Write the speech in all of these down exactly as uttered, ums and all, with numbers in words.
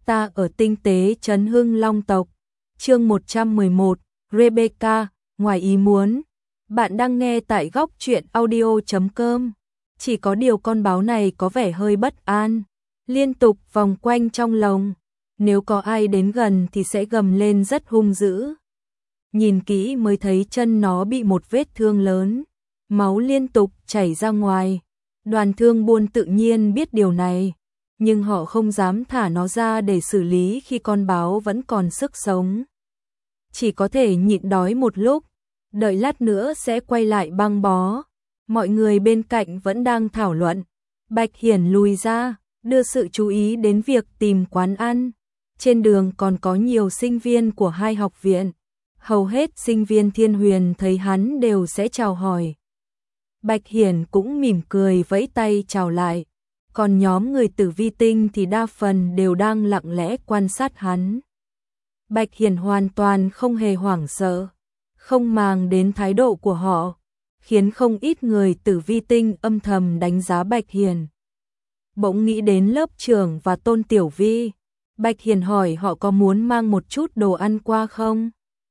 Ta ở tinh tế trấn Hưng Long tộc. Chương một trăm mười một, Rebecca, ngoài ý muốn. Bạn đang nghe tại góc truyện audio chấm com. Chỉ có điều con báo này có vẻ hơi bất an, liên tục vòng quanh trong lồng. Nếu có ai đến gần thì sẽ gầm lên rất hung dữ. Nhìn kỹ mới thấy chân nó bị một vết thương lớn, máu liên tục chảy ra ngoài. Đoàn thương buôn tự nhiên biết điều này, nhưng họ không dám thả nó ra để xử lý khi con báo vẫn còn sức sống. Chỉ có thể nhịn đói một lúc, đợi lát nữa sẽ quay lại băng bó. Mọi người bên cạnh vẫn đang thảo luận. Bạch Hiển lùi ra, đưa sự chú ý đến việc tìm quán ăn. Trên đường còn có nhiều sinh viên của hai học viện. Hầu hết sinh viên Thiên Huyền thấy hắn đều sẽ chào hỏi. Bạch Hiển cũng mỉm cười vẫy tay chào lại. Còn nhóm người Tử Vi Tinh thì đa phần đều đang lặng lẽ quan sát hắn. Bạch Hiển hoàn toàn không hề hoảng sợ, không màng đến thái độ của họ, khiến không ít người Tử Vi Tinh âm thầm đánh giá Bạch Hiển. Bỗng nghĩ đến lớp trưởng và Tôn Tiểu Vi, Bạch Hiển hỏi họ có muốn mang một chút đồ ăn qua không?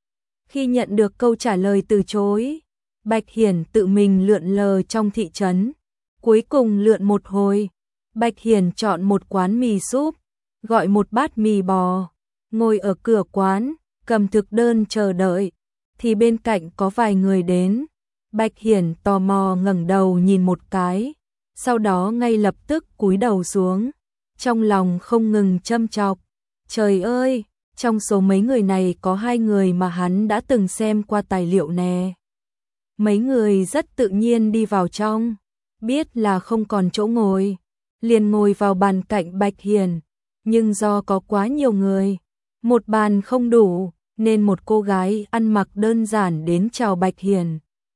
Khi nhận được câu trả lời từ chối, Bạch Hiển tự mình lượn lờ trong thị trấn. Cuối cùng lượn một hồi, Bạch Hiển chọn một quán mì súp, gọi một bát mì bò, ngồi ở cửa quán, cầm thực đơn chờ đợi, thì bên cạnh có vài người đến. Bạch Hiển tò mò ngẩng đầu nhìn một cái, sau đó ngay lập tức cúi đầu xuống, trong lòng không ngừng châm chọc. Trời ơi, trong số mấy người này có hai người mà hắn đã từng xem qua tài liệu nè. Mấy người rất tự nhiên đi vào trong, biết là không còn chỗ ngồi, liền ngồi vào bàn cạnh Bạch Hiển, nhưng do có quá nhiều người, một bàn không đủ, nên một cô gái ăn mặc đơn giản đến chào Bạch Hiển.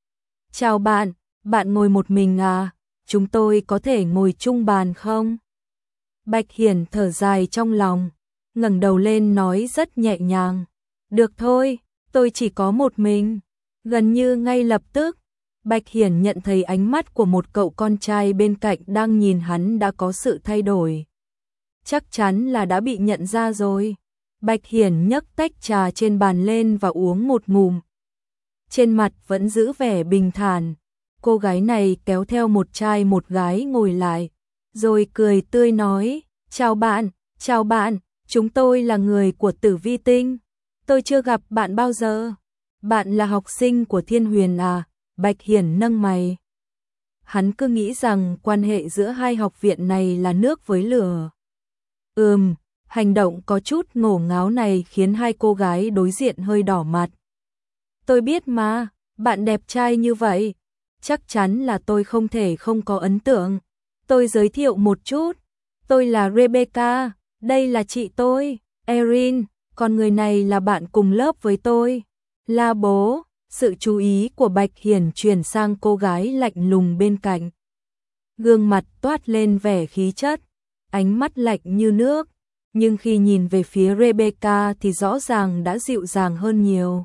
Chào bạn, bạn ngồi một mình à, chúng tôi có thể ngồi chung bàn không? Bạch Hiển thở dài trong lòng, ngẩng đầu lên nói rất nhẹ nhàng. Được thôi, tôi chỉ có một mình. Gần như ngay lập tức, Bạch Hiển nhận thấy ánh mắt của một cậu con trai bên cạnh đang nhìn hắn đã có sự thay đổi. Chắc chắn là đã bị nhận ra rồi. Bạch Hiển nhấc tách trà trên bàn lên và uống một ngụm. Trên mặt vẫn giữ vẻ bình thản. Cô gái này kéo theo một trai một gái ngồi lại, rồi cười tươi nói, chào bạn, chào bạn, chúng tôi là người của Tử Vi Tinh. Tôi chưa gặp bạn bao giờ. Bạn là học sinh của Thiên Huyền à? Bạch Hiển nâng mày. Hắn cứ nghĩ rằng quan hệ giữa hai học viện này là nước với lửa. Ừm, hành động có chút ngổ ngáo này khiến hai cô gái đối diện hơi đỏ mặt. Tôi biết mà, bạn đẹp trai như vậy, chắc chắn là tôi không thể không có ấn tượng. Tôi giới thiệu một chút, tôi là Rebecca, đây là chị tôi, Erin, còn người này là bạn cùng lớp với tôi, La Bố. Sự chú ý của Bạch Hiển chuyển sang cô gái lạnh lùng bên cạnh. Gương mặt toát lên vẻ khí chất, ánh mắt lạnh như nước, nhưng khi nhìn về phía Rebecca thì rõ ràng đã dịu dàng hơn nhiều.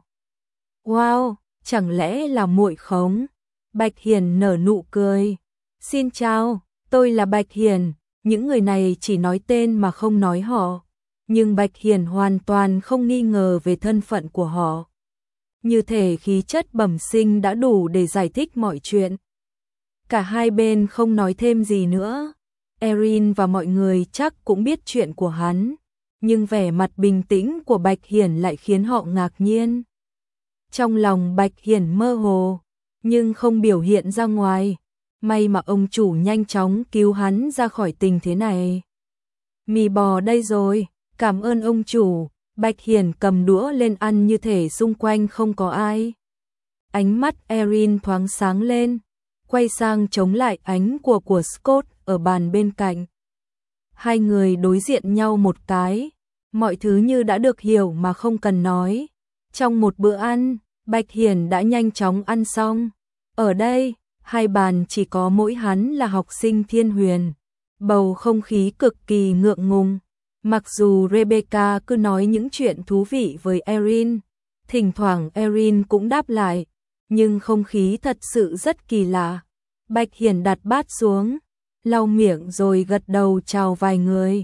Wow, chẳng lẽ là muội khống? Bạch Hiển nở nụ cười. Xin chào, tôi là Bạch Hiển. Những người này chỉ nói tên mà không nói họ, nhưng Bạch Hiển hoàn toàn không nghi ngờ về thân phận của họ. Như thể khí chất bẩm sinh đã đủ để giải thích mọi chuyện. Cả hai bên không nói thêm gì nữa. Erin và mọi người chắc cũng biết chuyện của hắn, nhưng vẻ mặt bình tĩnh của Bạch Hiển lại khiến họ ngạc nhiên. Trong lòng Bạch Hiển mơ hồ, nhưng không biểu hiện ra ngoài. May mà ông chủ nhanh chóng cứu hắn ra khỏi tình thế này. Mì bò đây rồi, cảm ơn ông chủ. Bạch Hiển cầm đũa lên ăn như thể xung quanh không có ai. Ánh mắt Erin thoáng sáng lên, quay sang chống lại ánh của của Scott ở bàn bên cạnh. Hai người đối diện nhau một cái, mọi thứ như đã được hiểu mà không cần nói. Trong một bữa ăn, Bạch Hiển đã nhanh chóng ăn xong. Ở đây, hai bàn chỉ có mỗi hắn là học sinh Thiên Huyền. Bầu không khí cực kỳ ngượng ngùng. Mặc dù Rebecca cứ nói những chuyện thú vị với Erin, thỉnh thoảng Erin cũng đáp lại, nhưng không khí thật sự rất kỳ lạ. Bạch Hiển đặt bát xuống, lau miệng rồi gật đầu chào vài người,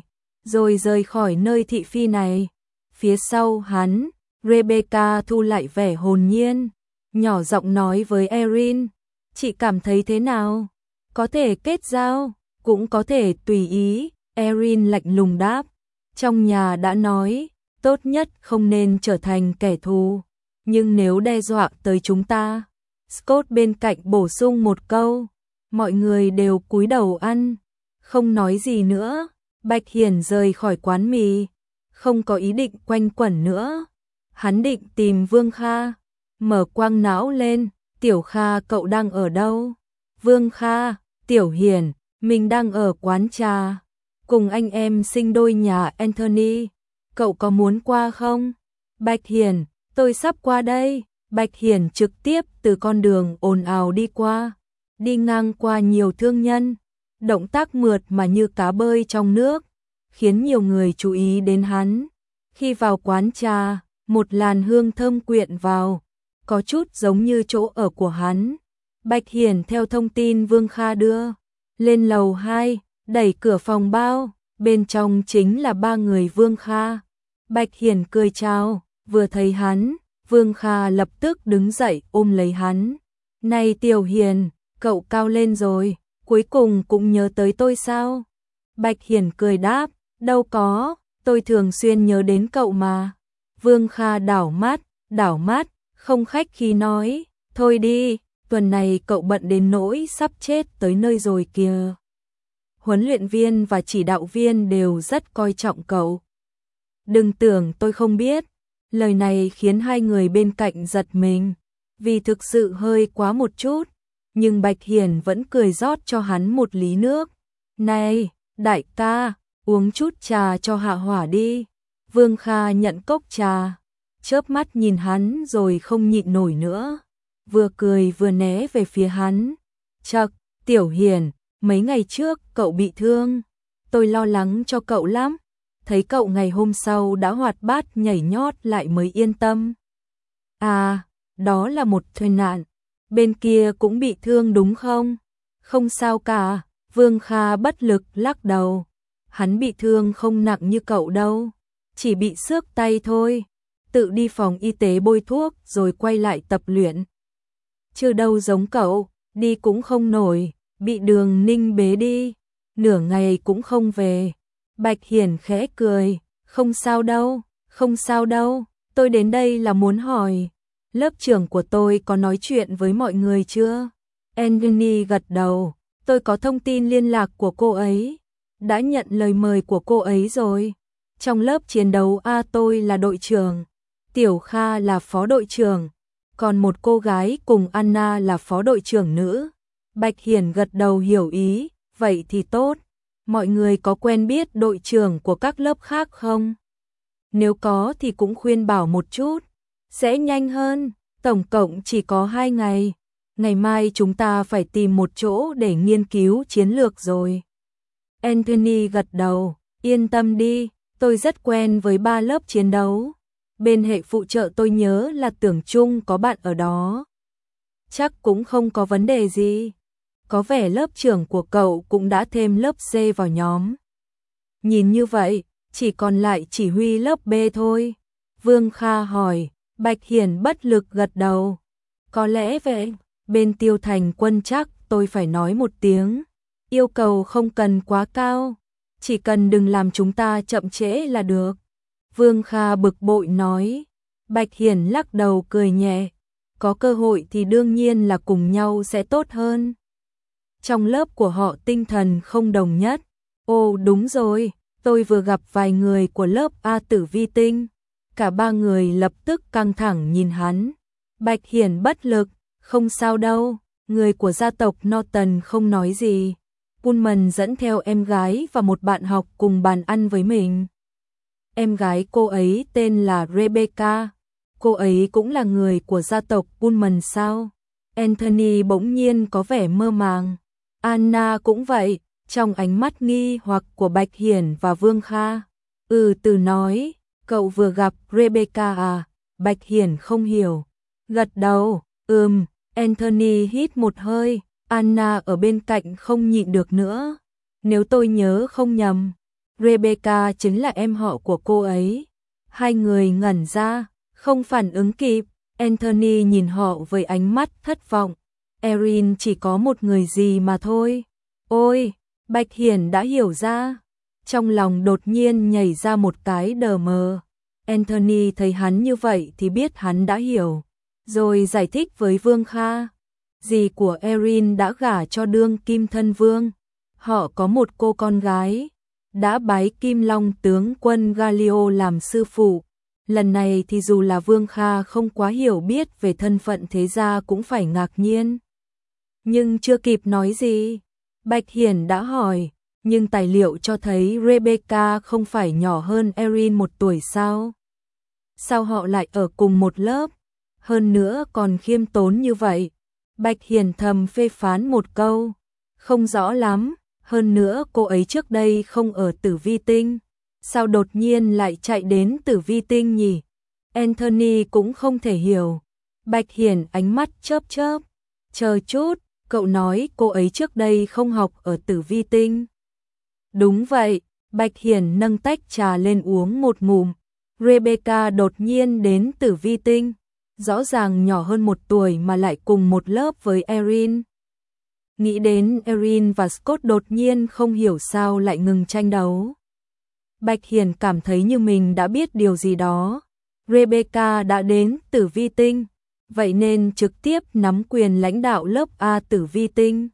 rồi rời khỏi nơi thị phi này. Phía sau hắn, Rebecca thu lại vẻ hồn nhiên, nhỏ giọng nói với Erin, chị cảm thấy thế nào? Có thể kết giao, cũng có thể tùy ý, Erin lạnh lùng đáp. Trong nhà đã nói, tốt nhất không nên trở thành kẻ thù, nhưng nếu đe dọa tới chúng ta. Scott bên cạnh bổ sung một câu, mọi người đều cúi đầu ăn, không nói gì nữa. Bạch Hiển rời khỏi quán mì, không có ý định quanh quẩn nữa. Hắn định tìm Vương Kha, mở quang não lên, Tiểu Kha cậu đang ở đâu? Vương Kha, Tiểu Hiển, mình đang ở quán trà, cùng anh em sinh đôi nhà Anthony, cậu có muốn qua không? Bạch Hiển, tôi sắp qua đây. Bạch Hiển trực tiếp từ con đường ồn ào đi qua, đi ngang qua nhiều thương nhân, động tác mượt mà như cá bơi trong nước, khiến nhiều người chú ý đến hắn. Khi vào quán trà, một làn hương thơm quyện vào, có chút giống như chỗ ở của hắn. Bạch Hiển theo thông tin Vương Kha đưa, lên lầu hai, đẩy cửa phòng bao, bên trong chính là ba người Vương Kha. Bạch Hiển cười chào, vừa thấy hắn, Vương Kha lập tức đứng dậy ôm lấy hắn. Này Tiểu Hiền, cậu cao lên rồi, cuối cùng cũng nhớ tới tôi sao? Bạch Hiển cười đáp, đâu có, tôi thường xuyên nhớ đến cậu mà. Vương Kha đảo mắt, đảo mắt, không khách khí nói, thôi đi, tuần này cậu bận đến nỗi sắp chết tới nơi rồi kìa. Huấn luyện viên và chỉ đạo viên đều rất coi trọng cậu. Đừng tưởng tôi không biết. Lời này khiến hai người bên cạnh giật mình, vì thực sự hơi quá một chút, nhưng Bạch Hiển vẫn cười rót cho hắn một ly nước. Này, đại ca, uống chút trà cho hạ hỏa đi. Vương Kha nhận cốc trà, chớp mắt nhìn hắn rồi không nhịn nổi nữa, vừa cười vừa né về phía hắn. Chậc, Tiểu Hiển, mấy ngày trước cậu bị thương, tôi lo lắng cho cậu lắm. Thấy cậu ngày hôm sau đã hoạt bát nhảy nhót lại mới yên tâm. À, đó là một tai nạn, bên kia cũng bị thương đúng không? Không sao cả, Vương Kha bất lực lắc đầu. Hắn bị thương không nặng như cậu đâu, chỉ bị xước tay thôi, tự đi phòng y tế bôi thuốc rồi quay lại tập luyện. Chứ đâu giống cậu, đi cũng không nổi, bị Đường Ninh bế đi, nửa ngày cũng không về. Bạch Hiển khẽ cười, không sao đâu, không sao đâu, tôi đến đây là muốn hỏi, lớp trưởng của tôi có nói chuyện với mọi người chưa? Anthony gật đầu, tôi có thông tin liên lạc của cô ấy, đã nhận lời mời của cô ấy rồi. Trong lớp chiến đấu A tôi là đội trưởng, Tiểu Kha là phó đội trưởng, còn một cô gái cùng Anna là phó đội trưởng nữ. Bạch Hiển gật đầu hiểu ý, vậy thì tốt. Mọi người có quen biết đội trưởng của các lớp khác không? Nếu có thì cũng khuyên bảo một chút, sẽ nhanh hơn, tổng cộng chỉ có hai ngày. Ngày mai chúng ta phải tìm một chỗ để nghiên cứu chiến lược rồi. Anthony gật đầu, yên tâm đi, tôi rất quen với ba lớp chiến đấu. Bên hệ phụ trợ tôi nhớ là Tưởng Trung có bạn ở đó. Chắc cũng không có vấn đề gì. Có vẻ lớp trưởng của cậu cũng đã thêm lớp C vào nhóm. Nhìn như vậy, chỉ còn lại chỉ huy lớp B thôi. Vương Kha hỏi, Bạch Hiển bất lực gật đầu. Có lẽ vậy, bên Tiêu Thành Quân chắc tôi phải nói một tiếng. Yêu cầu không cần quá cao, chỉ cần đừng làm chúng ta chậm trễ là được. Vương Kha bực bội nói. Bạch Hiển lắc đầu cười nhẹ. Có cơ hội thì đương nhiên là cùng nhau sẽ tốt hơn. Trong lớp của họ tinh thần không đồng nhất. Ồ đúng rồi, tôi vừa gặp vài người của lớp A Tử Vi Tinh. Cả ba người lập tức căng thẳng nhìn hắn. Bạch Hiển bất lực, không sao đâu, người của gia tộc Norton không nói gì. Pullman dẫn theo em gái và một bạn học cùng bàn ăn với mình. Em gái cô ấy tên là Rebecca. Cô ấy cũng là người của gia tộc Pullman sao? Anthony bỗng nhiên có vẻ mơ màng. Anna cũng vậy, trong ánh mắt nghi hoặc của Bạch Hiển và Vương Kha. Ừ từ nói, cậu vừa gặp Rebecca à? Bạch Hiển không hiểu. Gật đầu, ừm, Anthony hít một hơi, Anna ở bên cạnh không nhịn được nữa. Nếu tôi nhớ không nhầm, Rebecca chính là em họ của cô ấy. Hai người ngẩn ra, không phản ứng kịp. Anthony nhìn họ với ánh mắt thất vọng. Erin chỉ có một người gì mà thôi. Ôi, Bạch Hiển đã hiểu ra. Trong lòng đột nhiên nhảy ra một cái đờ mờ. Anthony thấy hắn như vậy thì biết hắn đã hiểu. Rồi giải thích với Vương Kha. Dì của Erin đã gả cho đương kim thân vương. Họ có một cô con gái. Đã bái Kim Long tướng quân Galio làm sư phụ. Lần này thì dù là Vương Kha không quá hiểu biết về thân phận thế gia cũng phải ngạc nhiên. Nhưng chưa kịp nói gì, Bạch Hiển đã hỏi, nhưng tài liệu cho thấy Rebecca không phải nhỏ hơn Erin một tuổi sao? Sao họ lại ở cùng một lớp? Hơn nữa còn khiêm tốn như vậy. Bạch Hiển thầm phê phán một câu, không rõ lắm, hơn nữa cô ấy trước đây không ở Tử Vi Tinh. Sao đột nhiên lại chạy đến Tử Vi Tinh nhỉ? Anthony cũng không thể hiểu. Bạch Hiển ánh mắt chớp chớp. Chờ chút, cậu nói cô ấy trước đây không học ở Tử Vi Tinh. Đúng vậy, Bạch Hiển nâng tách trà lên uống một ngụm. Rebecca đột nhiên đến Tử Vi Tinh. Rõ ràng nhỏ hơn một tuổi mà lại cùng một lớp với Erin. Nghĩ đến Erin và Scott đột nhiên không hiểu sao lại ngừng tranh đấu. Bạch Hiển cảm thấy như mình đã biết điều gì đó. Rebecca đã đến Tử Vi Tinh, vậy nên trực tiếp nắm quyền lãnh đạo lớp A Tử Vi Tinh.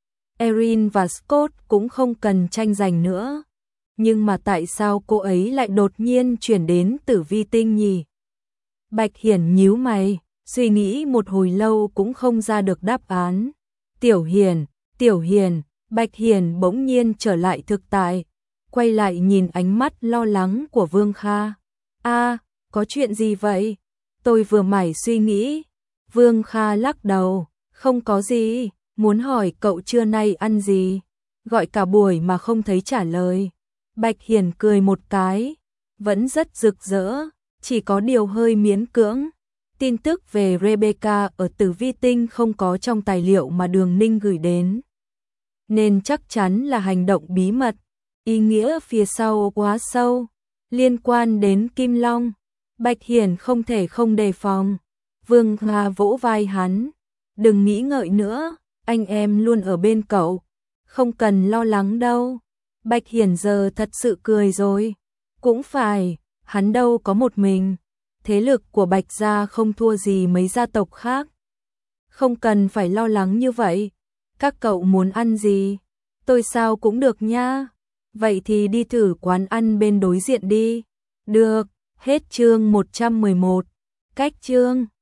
Erin và Scott cũng không cần tranh giành nữa. Nhưng mà tại sao cô ấy lại đột nhiên chuyển đến Tử Vi Tinh nhỉ? Bạch Hiển nhíu mày, suy nghĩ một hồi lâu cũng không ra được đáp án. Tiểu Hiển, Tiểu Hiển, Bạch Hiển bỗng nhiên trở lại thực tại, quay lại nhìn ánh mắt lo lắng của Vương Kha. A, có chuyện gì vậy? Tôi vừa mải suy nghĩ. Vương Kha lắc đầu, không có gì, muốn hỏi cậu trưa nay ăn gì? Gọi cả buổi mà không thấy trả lời. Bạch Hiển cười một cái, vẫn rất rực rỡ, chỉ có điều hơi miễn cưỡng. Tin tức về Rebecca ở Tử Vi Tinh không có trong tài liệu mà Đường Ninh gửi đến. Nên chắc chắn là hành động bí mật, ý nghĩa phía sau quá sâu, liên quan đến Kim Long. Bạch Hiển không thể không đề phòng. Vương Kha vỗ vai hắn, đừng nghĩ ngợi nữa, anh em luôn ở bên cậu, không cần lo lắng đâu. Bạch Hiển giờ thật sự cười rồi, cũng phải, hắn đâu có một mình. Thế lực của Bạch gia không thua gì mấy gia tộc khác. Không cần phải lo lắng như vậy. Các cậu muốn ăn gì? Tôi sao cũng được nha. Vậy thì đi thử quán ăn bên đối diện đi. Được, hết chương một trăm mười một. Cách chương